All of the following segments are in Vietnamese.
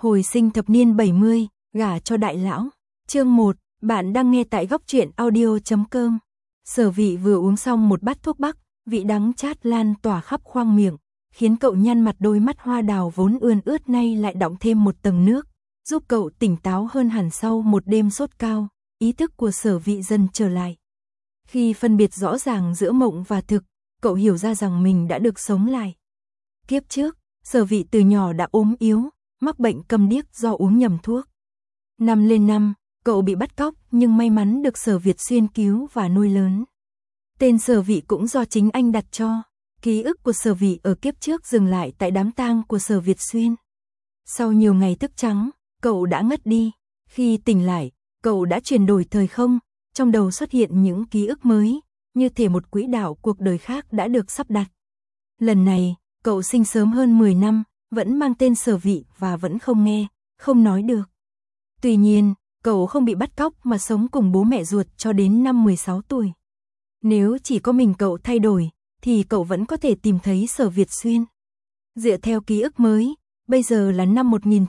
Hồi sinh thập niên 70, gả cho đại lão. Chương 1, bạn đang nghe tại góc truyện audio.com. Sở Vị vừa uống xong một bát thuốc bắc, vị đắng chát lan tỏa khắp khoang miệng, khiến cậu nhăn mặt, đôi mắt hoa đào vốn ươn ướt nay lại đọng thêm một tầng nước, giúp cậu tỉnh táo hơn hẳn sau một đêm sốt cao. Ý thức của Sở Vị dần trở lại. Khi phân biệt rõ ràng giữa mộng và thực, cậu hiểu ra rằng mình đã được sống lại. Kiếp trước, Sở Vị từ nhỏ đã ốm yếu, mắc bệnh câm điếc do uống nhầm thuốc. Năm lên năm, cậu bị bắt cóc nhưng may mắn được Sở Việt Xuyên cứu và nuôi lớn. Tên Sở Vị cũng do chính anh đặt cho. Ký ức của Sở Vị ở kiếp trước dừng lại tại đám tang của Sở Việt Xuyên. Sau nhiều ngày thức trắng, cậu đã ngất đi. Khi tỉnh lại, cậu đã chuyển đổi thời không, trong đầu xuất hiện những ký ức mới, như thể một quỹ đạo cuộc đời khác đã được sắp đặt. Lần này, cậu sinh sớm hơn 10 năm, vẫn mang tên Sở Vị và vẫn không nghe, không nói được. Tuy nhiên, cậu không bị bắt cóc mà sống cùng bố mẹ ruột cho đến năm 16 tuổi. Nếu chỉ có mình cậu thay đổi, thì cậu vẫn có thể tìm thấy Sở Việt Xuyên. Dựa theo ký ức mới, bây giờ là năm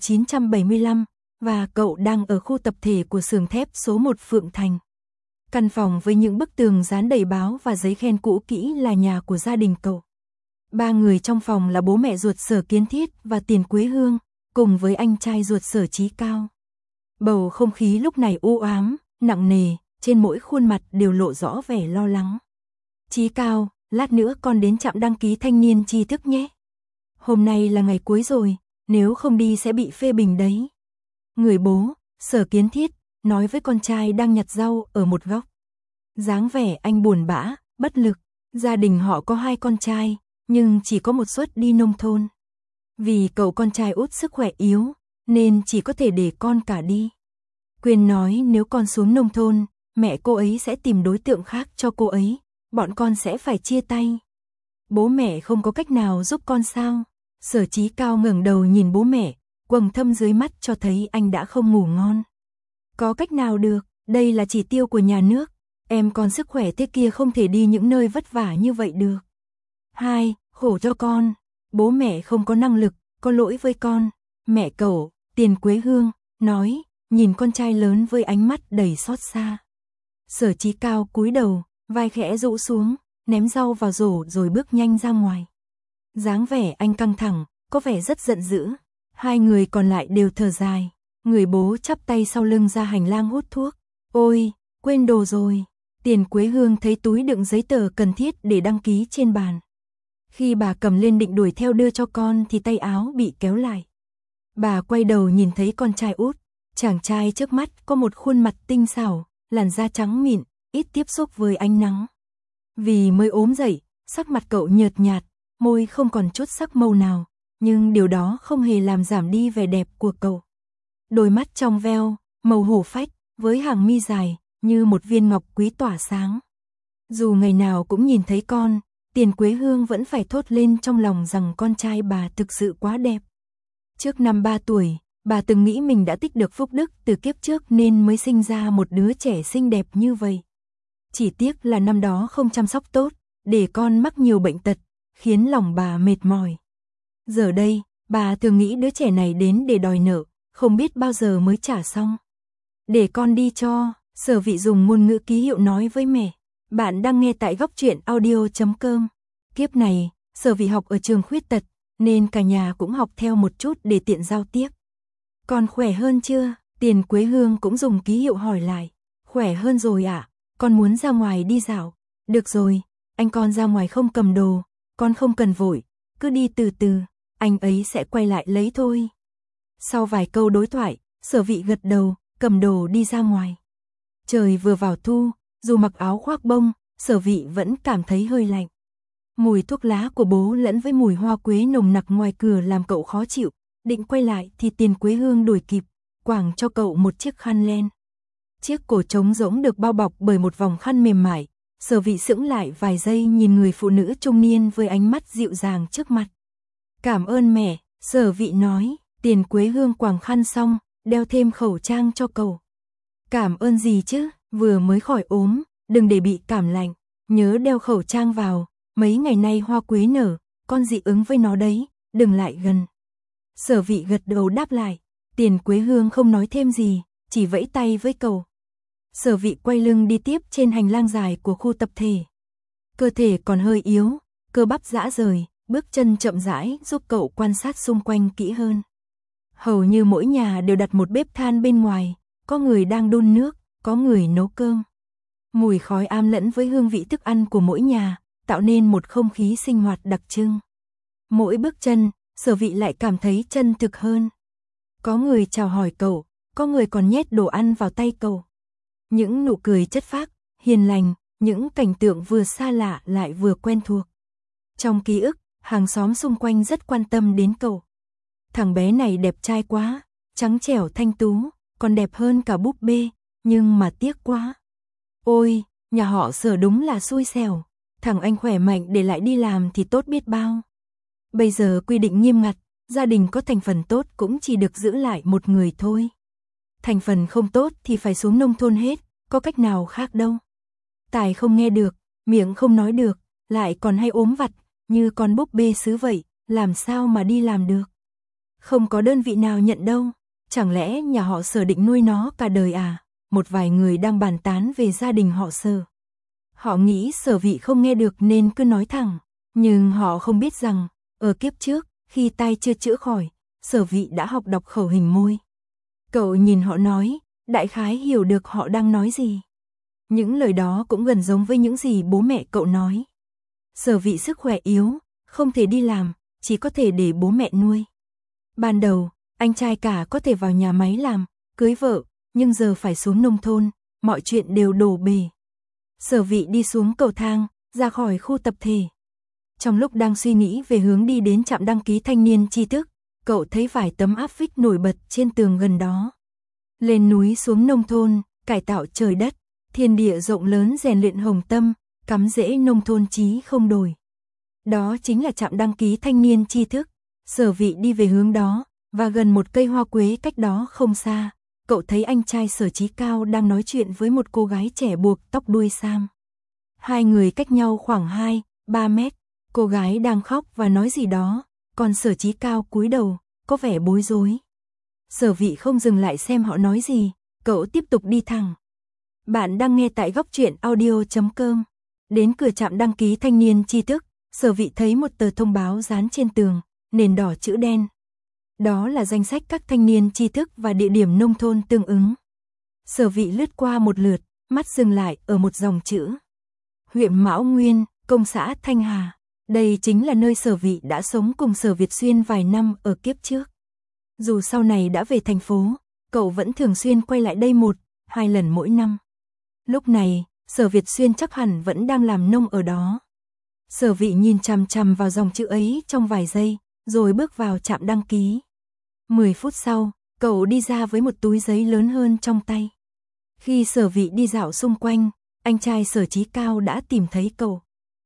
1975, và cậu đang ở khu tập thể của xưởng thép số 1 Phượng Thành. Căn phòng với những bức tường dán đầy báo và giấy khen cũ kỹ là nhà của gia đình cậu. 3 người trong phòng là bố mẹ ruột Sở Kiến Thiết và Tiền Quế Hương, cùng với anh trai ruột Sở Chí Cao. Bầu không khí lúc này u ám, nặng nề, trên mỗi khuôn mặt đều lộ rõ vẻ lo lắng. Chí Cao, lát nữa con đến trạm đăng ký thanh niên tri thức nhé. Hôm nay là ngày cuối rồi, nếu không đi sẽ bị phê bình đấy. Người bố, Sở Kiến Thiết, nói với con trai đang nhặt rau ở một góc. Dáng vẻ anh buồn bã, bất lực. Gia đình họ có 2 con trai, nhưng chỉ có một suất đi nông thôn. Vì cậu con trai út sức khỏe yếu, nên chỉ có thể để con cả đi. Quyên nói nếu con xuống nông thôn, mẹ cô ấy sẽ tìm đối tượng khác cho cô ấy, bọn con sẽ phải chia tay. Bố mẹ không có cách nào giúp con sao? Sở Chí Cao ngẩng đầu nhìn bố mẹ, quầng thâm dưới mắt cho thấy anh đã không ngủ ngon. Có cách nào được, đây là chỉ tiêu của nhà nước, em còn sức khỏe thế kia không thể đi những nơi vất vả như vậy được. Khổ cho con, bố mẹ không có năng lực, có lỗi với con. Mẹ cậu, Tiền Quế Hương, nói, nhìn con trai lớn với ánh mắt đầy xót xa. Sở Chí Cao cúi đầu, vai khẽ rũ xuống, ném rau vào rổ rồi bước nhanh ra ngoài. Dáng vẻ anh căng thẳng, có vẻ rất giận dữ. 2 người còn lại đều thở dài. Người bố chắp tay sau lưng ra hành lang hút thuốc. Ôi, quên đồ rồi. Tiền Quế Hương thấy túi đựng giấy tờ cần thiết để đăng ký trên bàn. Khi bà cầm lên định đuổi theo đưa cho con thì tay áo bị kéo lại. Bà quay đầu nhìn thấy con trai út. Chàng trai trước mắt có một khuôn mặt tinh xảo, làn da trắng mịn, ít tiếp xúc với ánh nắng. Vì mới ốm dậy, sắc mặt cậu nhợt nhạt, môi không còn chút sắc màu nào, nhưng điều đó không hề làm giảm đi vẻ đẹp của cậu. Đôi mắt trong veo, màu hổ phách, với hàng mi dài, như một viên ngọc quý tỏa sáng. Dù ngày nào cũng nhìn thấy con, Tiền Quế Hương vẫn phải thốt lên trong lòng rằng con trai bà thực sự quá đẹp. Trước năm 3 tuổi, bà từng nghĩ mình đã tích được phúc đức từ kiếp trước nên mới sinh ra một đứa trẻ xinh đẹp như vậy. Chỉ tiếc là năm đó không chăm sóc tốt, để con mắc nhiều bệnh tật, khiến lòng bà mệt mỏi. Giờ đây, bà thường nghĩ đứa trẻ này đến để đòi nợ, không biết bao giờ mới trả xong. Để con đi cho, Sở Vị dùng ngôn ngữ ký hiệu nói với mẹ. Bạn đang nghe tại góc truyện audio.com. Kiếp này, Sở Vị học ở trường khuyết tật, nên cả nhà cũng học theo một chút để tiện giao tiếp. Con khỏe hơn chưa? Tiền Quế Hương cũng dùng ký hiệu hỏi lại. Khỏe hơn rồi ạ, con muốn ra ngoài đi dạo. Được rồi, anh con ra ngoài không cầm đồ, con không cần vội, cứ đi từ từ, anh ấy sẽ quay lại lấy thôi. Sau vài câu đối thoại, Sở Vị gật đầu, cầm đồ đi ra ngoài. Trời vừa vào thu, dù mặc áo khoác bông, Sở Vị vẫn cảm thấy hơi lạnh. Mùi thuốc lá của bố lẫn với mùi hoa quế nồng nặc ngoài cửa làm cậu khó chịu. Định quay lại thì Tiền Quế Hương đuổi kịp, quàng cho cậu một chiếc khăn len. Chiếc cổ trống rỗng được bao bọc bởi một vòng khăn mềm mại. Sở Vị sững lại vài giây nhìn người phụ nữ trung niên với ánh mắt dịu dàng trước mặt. Cảm ơn mẹ, Sở Vị nói. Tiền Quế Hương quàng khăn xong, đeo thêm khẩu trang cho cậu. Cảm ơn gì chứ, vừa mới khỏi ốm, đừng để bị cảm lạnh. Nhớ đeo khẩu trang vào, mấy ngày nay hoa quế nở, con dị ứng với nó đấy, đừng lại gần. Sở Vị gật đầu đáp lại. Tiền Quế Hương không nói thêm gì, chỉ vẫy tay với cậu. Sở Vị quay lưng đi tiếp trên hành lang dài của khu tập thể. Cơ thể còn hơi yếu, cơ bắp rã rời, bước chân chậm rãi giúp cậu quan sát xung quanh kỹ hơn. Hầu như mỗi nhà đều đặt một bếp than bên ngoài, có người đang đun nước, có người nấu cơm. Mùi khói am lẫn với hương vị thức ăn của mỗi nhà, tạo nên một không khí sinh hoạt đặc trưng. Mỗi bước chân, Sở Vị lại cảm thấy chân thực hơn. Có người chào hỏi cậu, có người còn nhét đồ ăn vào tay cậu. Những nụ cười chất phác, hiền lành, những cảnh tượng vừa xa lạ lại vừa quen thuộc. Trong ký ức, hàng xóm xung quanh rất quan tâm đến cậu. Thằng bé này đẹp trai quá, trắng trẻo thanh tú, còn đẹp hơn cả búp bê, nhưng mà tiếc quá. Ôi, nhà họ Sở đúng là xui xẻo, thằng anh khỏe mạnh để lại đi làm thì tốt biết bao. Bây giờ quy định nghiêm ngặt, gia đình có thành phần tốt cũng chỉ được giữ lại một người thôi. Thành phần không tốt thì phải xuống nông thôn hết, có cách nào khác đâu. Tai không nghe được, miệng không nói được, lại còn hay ốm vặt, như con búp bê sứ vậy, làm sao mà đi làm được. Không có đơn vị nào nhận đâu, chẳng lẽ nhà họ Sở định nuôi nó cả đời à? Một vài người đang bàn tán về gia đình họ Sở. Họ nghĩ Sở Vị không nghe được nên cứ nói thẳng, nhưng họ không biết rằng, ở kiếp trước, khi tai chưa chữa khỏi, Sở Vị đã học đọc khẩu hình môi. Cậu nhìn họ nói, đại khái hiểu được họ đang nói gì. Những lời đó cũng gần giống với những gì bố mẹ cậu nói. Sở Vị sức khỏe yếu, không thể đi làm, chỉ có thể để bố mẹ nuôi. Ban đầu, anh trai cả có thể vào nhà máy làm, cưới vợ, nhưng giờ phải xuống nông thôn, mọi chuyện đều đổ bể. Sở Vị đi xuống cầu thang, ra khỏi khu tập thể. Trong lúc đang suy nghĩ về hướng đi đến trạm đăng ký thanh niên tri thức, cậu thấy vài tấm áp phích nổi bật trên tường gần đó. Lên núi xuống nông thôn, cải tạo trời đất, thiên địa rộng lớn rèn luyện hồng tâm, cắm rễ nông thôn chí không đổi. Đó chính là trạm đăng ký thanh niên tri thức. Sở Vị đi về hướng đó, và gần một cây hoa quế cách đó không xa, cậu thấy anh trai Sở Chí Cao đang nói chuyện với một cô gái trẻ buộc tóc đuôi sam. Hai người cách nhau khoảng 2-3 mét, cô gái đang khóc và nói gì đó, còn Sở Chí Cao cúi đầu, có vẻ bối rối. Sở Vị không dừng lại xem họ nói gì, cậu tiếp tục đi thẳng. Bạn đang nghe tại góc truyện audio.com. Đến cửa trạm đăng ký thanh niên tri thức, Sở Vị thấy một tờ thông báo dán trên tường, nền đỏ chữ đen. Đó là danh sách các thanh niên tri thức và địa điểm nông thôn tương ứng. Sở Vị lướt qua một lượt, mắt dừng lại ở một dòng chữ. Huyện Mão Nguyên, công xã Thanh Hà. Đây chính là nơi Sở Vị đã sống cùng Sở Việt Xuyên vài năm ở kiếp trước. Dù sau này đã về thành phố, cậu vẫn thường xuyên quay lại đây 1-2 lần mỗi năm. Lúc này, Sở Việt Xuyên chắc hẳn vẫn đang làm nông ở đó. Sở Vị nhìn chằm chằm vào dòng chữ ấy trong vài giây, rồi bước vào trạm đăng ký. 10 phút sau, cậu đi ra với một túi giấy lớn hơn trong tay. Khi Sở Vị đi dạo xung quanh, anh trai Sở Chí Cao đã tìm thấy cậu.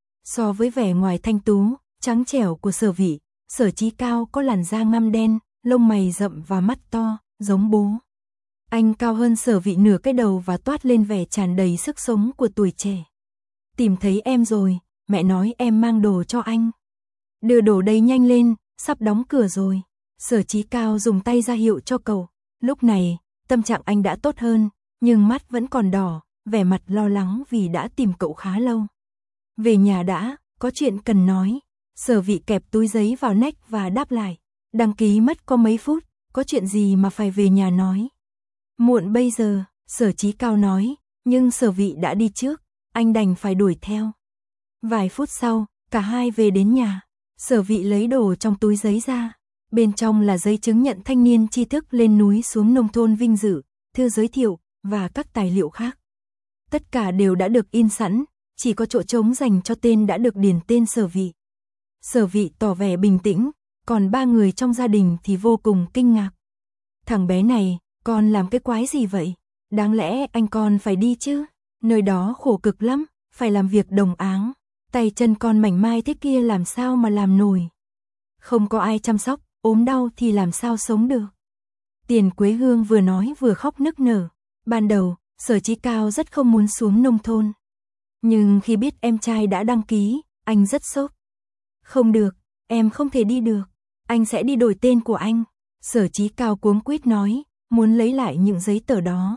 So với vẻ ngoài thanh tú, trắng trẻo của Sở Vị, Sở Chí Cao có làn da ngăm đen, lông mày rậm và mắt to, giống bố. Anh cao hơn Sở Vị nửa cái đầu và toát lên vẻ tràn đầy sức sống của tuổi trẻ. Tìm thấy em rồi, mẹ nói em mang đồ cho anh. Đưa đồ đây nhanh lên, sắp đóng cửa rồi. Sở Chí Cao dùng tay ra hiệu cho cậu. Lúc này, tâm trạng anh đã tốt hơn, nhưng mắt vẫn còn đỏ, vẻ mặt lo lắng vì đã tìm cậu khá lâu. Về nhà đã, có chuyện cần nói. Sở Vị kẹp túi giấy vào nách và đáp lại. Đăng ký mất có mấy phút, có chuyện gì mà phải về nhà nói. Muộn bây giờ, Sở Chí Cao nói, nhưng Sở Vị đã đi trước, anh đành phải đuổi theo. Vài phút sau, cả hai về đến nhà. Sở Vị lấy đồ trong túi giấy ra. Bên trong là giấy chứng nhận thanh niên tri thức lên núi xuống nông thôn vinh dự, thư giới thiệu, và các tài liệu khác. Tất cả đều đã được in sẵn, chỉ có chỗ trống dành cho tên đã được điền tên Sở Vị. Sở Vị tỏ vẻ bình tĩnh, còn 3 người trong gia đình thì vô cùng kinh ngạc. Thằng bé này, con làm cái quái gì vậy? Đáng lẽ anh con phải đi chứ? Nơi đó khổ cực lắm, phải làm việc đồng áng. Tay chân con mảnh mai thế kia làm sao mà làm nổi? Không có ai chăm sóc, ốm đau thì làm sao sống được? Tiền Quế Hương vừa nói vừa khóc nức nở. Ban đầu, Sở Chí Cao rất không muốn xuống nông thôn. Nhưng khi biết em trai đã đăng ký, anh rất sốc. Không được, em không thể đi được. Anh sẽ đi đổi tên của anh. Sở Chí Cao cuống quýt nói, muốn lấy lại những giấy tờ đó.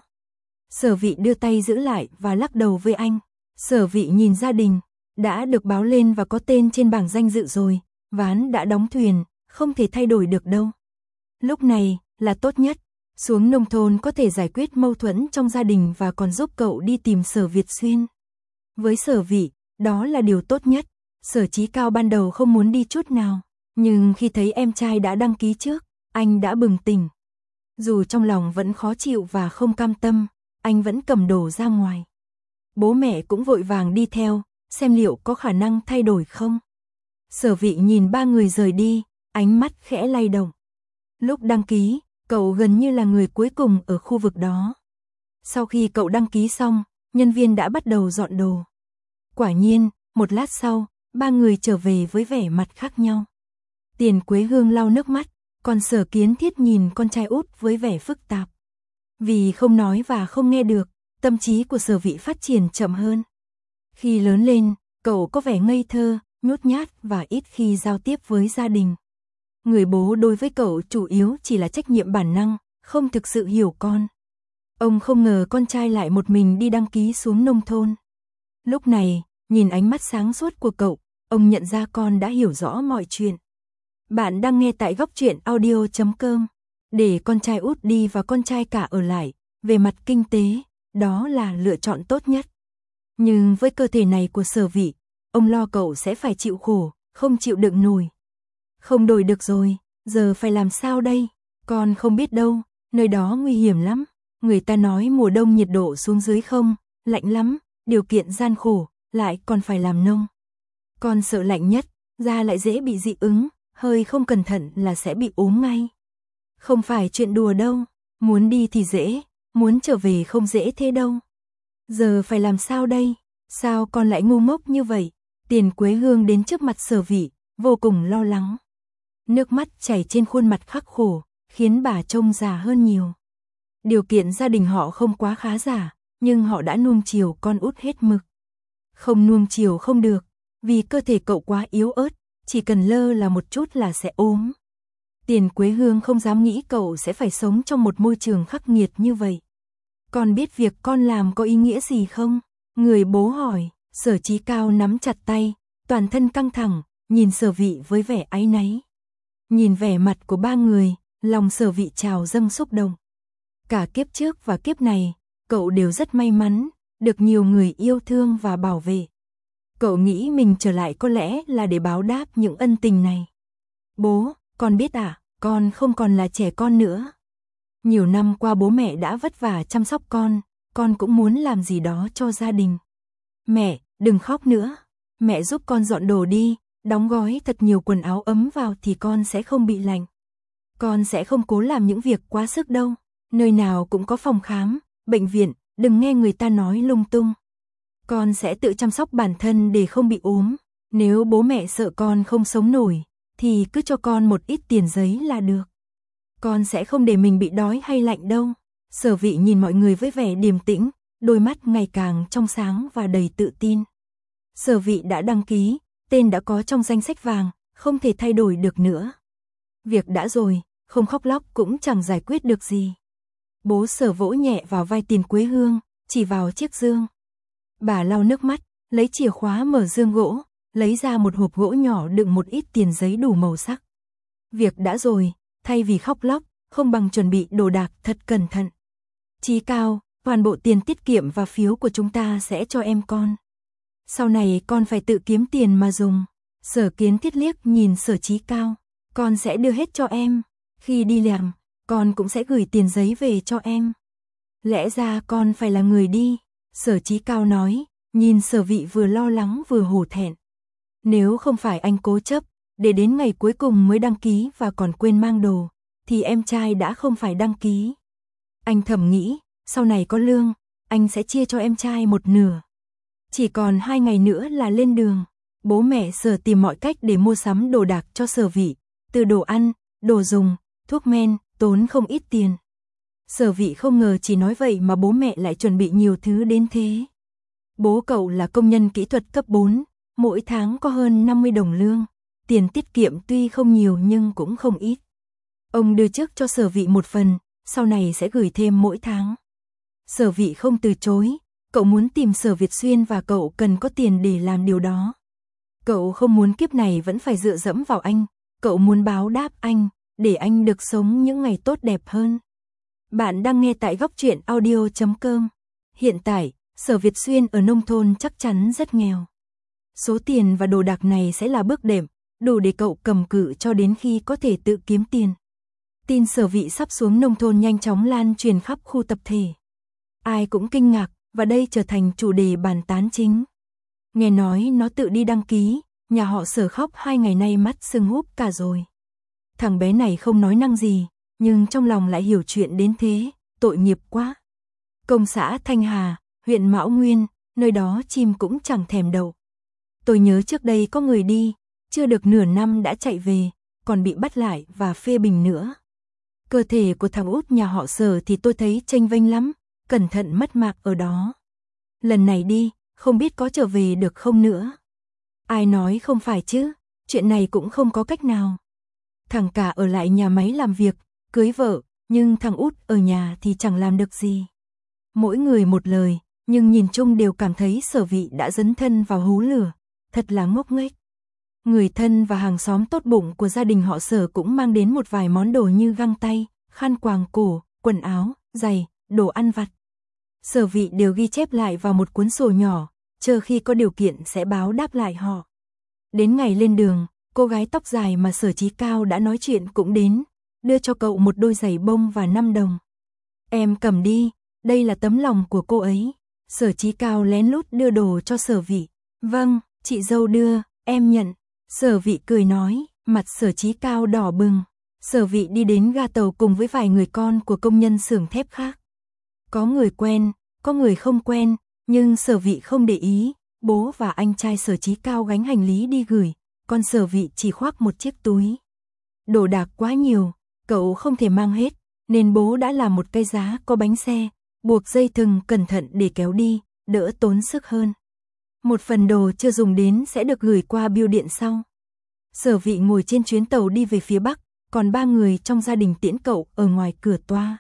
Sở Vị đưa tay giữ lại và lắc đầu với anh. Sở Vị nhìn gia đình, đã được báo lên và có tên trên bảng danh dự rồi, ván đã đóng thuyền, không thể thay đổi được đâu. Lúc này là tốt nhất, xuống nông thôn có thể giải quyết mâu thuẫn trong gia đình và còn giúp cậu đi tìm Sở Việt Xuyên. Với Sở Vị, đó là điều tốt nhất. Sở Chí Cao ban đầu không muốn đi chút nào, nhưng khi thấy em trai đã đăng ký trước, anh đã bừng tỉnh. Dù trong lòng vẫn khó chịu và không cam tâm, anh vẫn cầm đồ ra ngoài. Bố mẹ cũng vội vàng đi theo, xem liệu có khả năng thay đổi không. Sở Vị nhìn ba người rời đi, ánh mắt khẽ lay động. Lúc đăng ký, cậu gần như là người cuối cùng ở khu vực đó. Sau khi cậu đăng ký xong, nhân viên đã bắt đầu dọn đồ. Quả nhiên, một lát sau, ba người trở về với vẻ mặt khác nhau. Tiền Quế Hương lau nước mắt, còn Sở Kiến Thiết nhìn con trai út với vẻ phức tạp. Vì không nói và không nghe được, tâm trí của Sở Vị phát triển chậm hơn. Khi lớn lên, cậu có vẻ ngây thơ, nhút nhát và ít khi giao tiếp với gia đình. Người bố đối với cậu chủ yếu chỉ là trách nhiệm bản năng, không thực sự hiểu con. Ông không ngờ con trai lại một mình đi đăng ký xuống nông thôn. Lúc này, nhìn ánh mắt sáng suốt của cậu, ông nhận ra con đã hiểu rõ mọi chuyện. Bạn đang nghe tại Góc Truyện Audio.com. Để con trai út đi và con trai cả ở lại, về mặt kinh tế, đó là lựa chọn tốt nhất. Nhưng với cơ thể này của Sở Vị, ông lo cậu sẽ phải chịu khổ, không chịu đựng nổi. Không đổi được rồi, giờ phải làm sao đây? Con không biết đâu, nơi đó nguy hiểm lắm. Người ta nói mùa đông nhiệt độ xuống dưới không, lạnh lắm, điều kiện gian khổ, lại còn phải làm nông. Con sợ lạnh nhất, da lại dễ bị dị ứng, hơi không cẩn thận là sẽ bị ốm ngay. Không phải chuyện đùa đâu, muốn đi thì dễ, muốn trở về không dễ thế đâu. Giờ phải làm sao đây? Sao con lại ngu ngốc như vậy? Tiền Quế Hương đến trước mặt Sở Vị, vô cùng lo lắng. Nước mắt chảy trên khuôn mặt khắc khổ, khiến bà trông già hơn nhiều. Điều kiện gia đình họ không quá khá giả, nhưng họ đã nuông chiều con út hết mực. Không nuông chiều không được, vì cơ thể cậu quá yếu ớt, chỉ cần lơ là một chút là sẽ ốm. Tiền Quế Hương không dám nghĩ cậu sẽ phải sống trong một môi trường khắc nghiệt như vậy. Con biết việc con làm có ý nghĩa gì không? Người bố hỏi. Sở Chí Cao nắm chặt tay, toàn thân căng thẳng, nhìn Sở Vị với vẻ áy náy. Nhìn vẻ mặt của ba người, lòng Sở Vị trào dâng xúc động. Cả kiếp trước và kiếp này, cậu đều rất may mắn, được nhiều người yêu thương và bảo vệ. Cậu nghĩ mình trở lại có lẽ là để báo đáp những ân tình này. Bố, con biết à, con không còn là trẻ con nữa. Nhiều năm qua bố mẹ đã vất vả chăm sóc con cũng muốn làm gì đó cho gia đình. Mẹ, đừng khóc nữa. Mẹ giúp con dọn đồ đi, đóng gói thật nhiều quần áo ấm vào thì con sẽ không bị lạnh. Con sẽ không cố làm những việc quá sức đâu. Nơi nào cũng có phòng khám, bệnh viện, đừng nghe người ta nói lung tung. Con sẽ tự chăm sóc bản thân để không bị ốm. Nếu bố mẹ sợ con không sống nổi, thì cứ cho con một ít tiền giấy là được. Con sẽ không để mình bị đói hay lạnh đâu. Sở Vị nhìn mọi người với vẻ điềm tĩnh, đôi mắt ngày càng trong sáng và đầy tự tin. Sở Vị đã đăng ký, tên đã có trong danh sách vàng, không thể thay đổi được nữa. Việc đã rồi, không khóc lóc cũng chẳng giải quyết được gì. Bố Sở vỗ nhẹ vào vai Tiền Quế Hương, chỉ vào chiếc dương. Bà lau nước mắt, lấy chìa khóa mở dương gỗ, lấy ra một hộp gỗ nhỏ đựng một ít tiền giấy đủ màu sắc. Việc đã rồi, thay vì khóc lóc, không bằng chuẩn bị đồ đạc thật cẩn thận. Chí Cao, toàn bộ tiền tiết kiệm và phiếu của chúng ta sẽ cho em con. Sau này con phải tự kiếm tiền mà dùng. Sở Kiến Thiết liếc nhìn Sở Chí Cao. Con sẽ đưa hết cho em. Khi đi làm, con cũng sẽ gửi tiền giấy về cho em. Lẽ ra con phải là người đi. Sở Chí Cao nói, nhìn Sở Vị vừa lo lắng vừa hổ thẹn. Nếu không phải anh cố chấp, để đến ngày cuối cùng mới đăng ký và còn quên mang đồ, thì em trai đã không phải đăng ký. Anh thầm nghĩ, sau này có lương, anh sẽ chia cho em trai một nửa. Chỉ còn 2 ngày nữa là lên đường. Bố mẹ Sở tìm mọi cách để mua sắm đồ đạc cho Sở Vị, từ đồ ăn, đồ dùng, thuốc men, tốn không ít tiền. Sở Vị không ngờ chỉ nói vậy mà bố mẹ lại chuẩn bị nhiều thứ đến thế. Bố cậu là công nhân kỹ thuật cấp 4, mỗi tháng có hơn 50 đồng lương. Tiền tiết kiệm tuy không nhiều nhưng cũng không ít. Ông đưa trước cho Sở Vị một phần, sau này sẽ gửi thêm mỗi tháng. Sở Vị không từ chối, cậu muốn tìm Sở Việt Xuyên và cậu cần có tiền để làm điều đó. Cậu không muốn kiếp này vẫn phải dựa dẫm vào anh, cậu muốn báo đáp anh, để anh được sống những ngày tốt đẹp hơn. Bạn đang nghe tại Góc Truyện Audio.com. Hiện tại, Sở Việt Xuyên ở nông thôn chắc chắn rất nghèo. Số tiền và đồ đạc này sẽ là bước đệm, đủ để cậu cầm cự cho đến khi có thể tự kiếm tiền. Tin Sở Vị sắp xuống nông thôn nhanh chóng lan truyền khắp khu tập thể. Ai cũng kinh ngạc, và đây trở thành chủ đề bàn tán chính. Nghe nói nó tự đi đăng ký, nhà họ Sở khóc 2 ngày nay mắt sưng húp cả rồi. Thằng bé này không nói năng gì, nhưng trong lòng lại hiểu chuyện đến thế, tội nghiệp quá. Công xã Thanh Hà, huyện Mão Nguyên, nơi đó chim cũng chẳng thèm đậu. Tôi nhớ trước đây có người đi, chưa được nửa năm đã chạy về, còn bị bắt lại và phê bình nữa. Cơ thể của thằng út nhà họ Sở thì tôi thấy chênh vênh lắm, cẩn thận mất mạng ở đó. Lần này đi, không biết có trở về được không nữa. Ai nói không phải chứ, chuyện này cũng không có cách nào. Thằng cả ở lại nhà máy làm việc, cưới vợ, nhưng thằng út ở nhà thì chẳng làm được gì. Mỗi người một lời, nhưng nhìn chung đều cảm thấy Sở Vị đã dấn thân vào hú lửa, thật là ngốc nghếch. Người thân và hàng xóm tốt bụng của gia đình họ Sở cũng mang đến một vài món đồ như găng tay, khăn quàng cổ, quần áo, giày, đồ ăn vặt. Sở Vị đều ghi chép lại vào một cuốn sổ nhỏ, chờ khi có điều kiện sẽ báo đáp lại họ. Đến ngày lên đường, cô gái tóc dài mà Sở Chí Cao đã nói chuyện cũng đến, đưa cho cậu một đôi giày bông và 5 đồng. Em cầm đi, đây là tấm lòng của cô ấy. Sở Chí Cao lén lút đưa đồ cho Sở Vị. Vâng, chị dâu đưa, em nhận. Sở Vị cười nói, mặt Sở Chí Cao đỏ bừng. Sở Vị đi đến ga tàu cùng với vài người con của công nhân xưởng thép khác. Có người quen, có người không quen, nhưng Sở Vị không để ý. Bố và anh trai Sở Chí Cao gánh hành lý đi gửi, còn Sở Vị chỉ khoác một chiếc túi. Đồ đạc quá nhiều, cậu không thể mang hết, nên bố đã làm một cây giá có bánh xe, buộc dây thừng cẩn thận để kéo đi, đỡ tốn sức hơn. Một phần đồ chưa dùng đến sẽ được gửi qua bưu điện sau. Sở Vị ngồi trên chuyến tàu đi về phía Bắc, còn 3 người trong gia đình tiễn cậu ở ngoài cửa toa.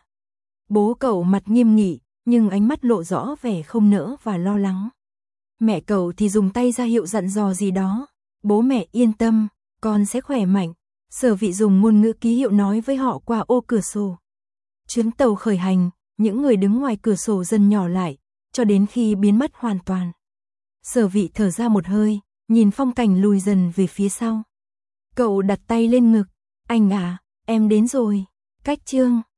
Bố cậu mặt nghiêm nghị, nhưng ánh mắt lộ rõ vẻ không nỡ và lo lắng. Mẹ cậu thì dùng tay ra hiệu dặn dò gì đó. Bố mẹ yên tâm, con sẽ khỏe mạnh. Sở Vị dùng ngôn ngữ ký hiệu nói với họ qua ô cửa sổ. Chuyến tàu khởi hành, những người đứng ngoài cửa sổ dần nhỏ lại, cho đến khi biến mất hoàn toàn. Sở Vị thở ra một hơi, nhìn phong cảnh lùi dần về phía sau. Cậu đặt tay lên ngực. Anh à, em đến rồi. Cách chương